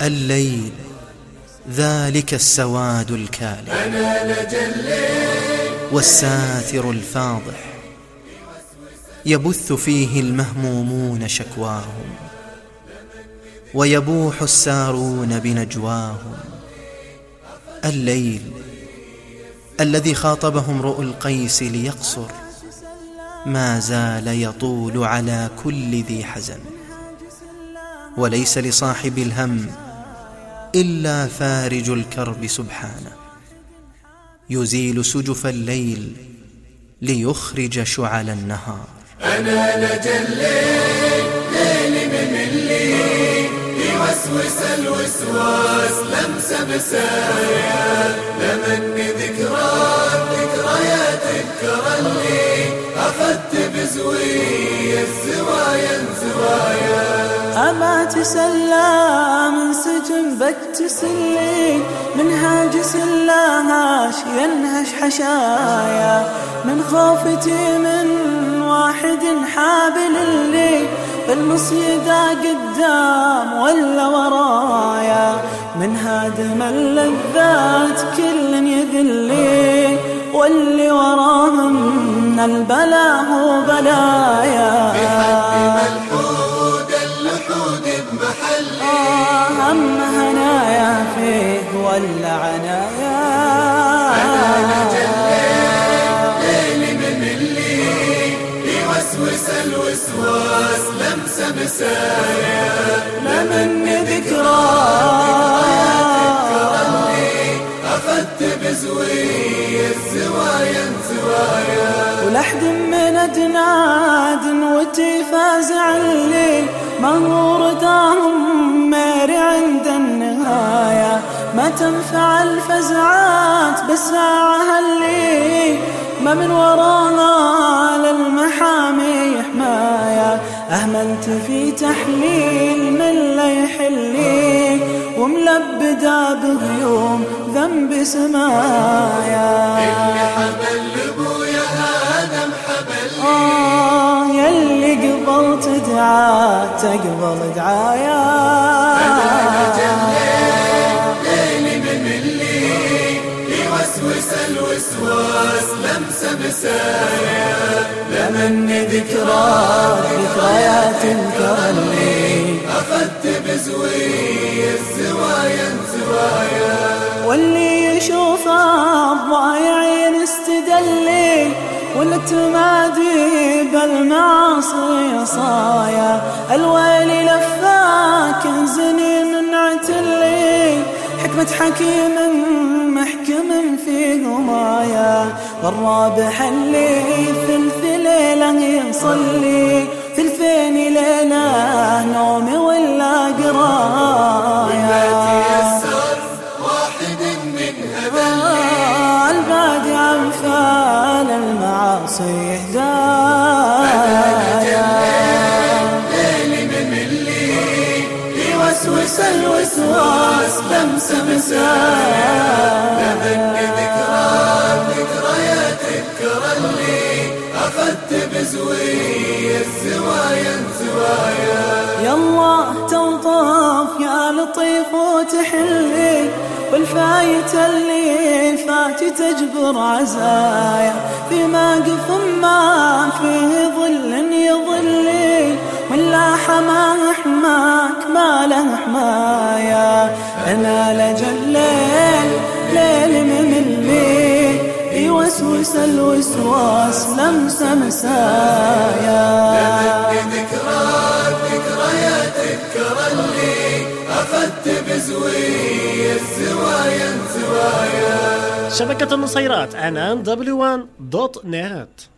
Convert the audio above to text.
الليل ذلك السواد الكالح، والساتر الفاضح، يبث فيه المهمومون شكواهم، ويبوح السارون بنجواهم. الليل الذي خاطبهم امرؤ القيس ليقصر، ما زال يطول على كل ذي حزن، وليس لصاحب الهم إلا فارج الكرب سبحانه، يزيل سجف الليل ليخرج شعل النهار. أنا لجى الليل ليلي مملي، يوسوس الوسواس لمس مسايا، لمني ذكريات اللي أخذت بزوي الزوايا زوايا. أما تسلى من سجن بتسلي، من هاجس اللهاش ينهش حشايا، من خوفتي من واحد حابل اللي المصيدة قدام ولا ورايا، من هادم اللذات كل يذلي، واللي وراهم من البلا هو بلايا. هم هنايا فيه ولا عنايا. أنا ليلي مملي، يوسوس الوسواس لمس مسايا، لمني ذكريات اللي أخذت بزوي الزوايا زوايا. ولحد من أدناد وتفازع اللي ما هو رداهم ماري عند النهاية، ما تنفع الفزعات بالساعة اللي ما من وراها للمحامي حماية. أهملت في تحليل من لا يحلي، وملبدا بغيوم ذنب سمايا. اللي حبل لبويا آدم حبل يلي قبلت دعاء تقبل دعايا. ليلي مملي، يوسوس الوسواس لمس مسايا، لمني ذكريات اللي أخذت بزوي الزوايا زوايا. واللي يشوف الضايع يستدلي، والتمادي بالمعاصي صايا، الويل لفاك زني من عتلي، حكمة حكيم محكم في غمايا، والرابح اللي ثلث ليلة يصلي، ثلثين ليلة نومي ولا قرايا. واحد منها بلي البادي عن فعل المعاصي هدايا. ليلي مملي، يوسوس الوسواس لمس مسايا، لمني ذكريات اللي أخذت بزوي الزوايا زوايا. يالله توطف يا لطيف وتحلي، والفايت اللي فات تجبر عزايا، في موقف ما فيه ظل يظلي، ولا حماه حماك ما له حمايا. أنا لجى الليل ليل مملي، يوسوس الوسواس لمس مسايا. لمني ذكريات اللي أخذت بزوي الزوايا زوايا. شبكة النصيرات عنان w1.net.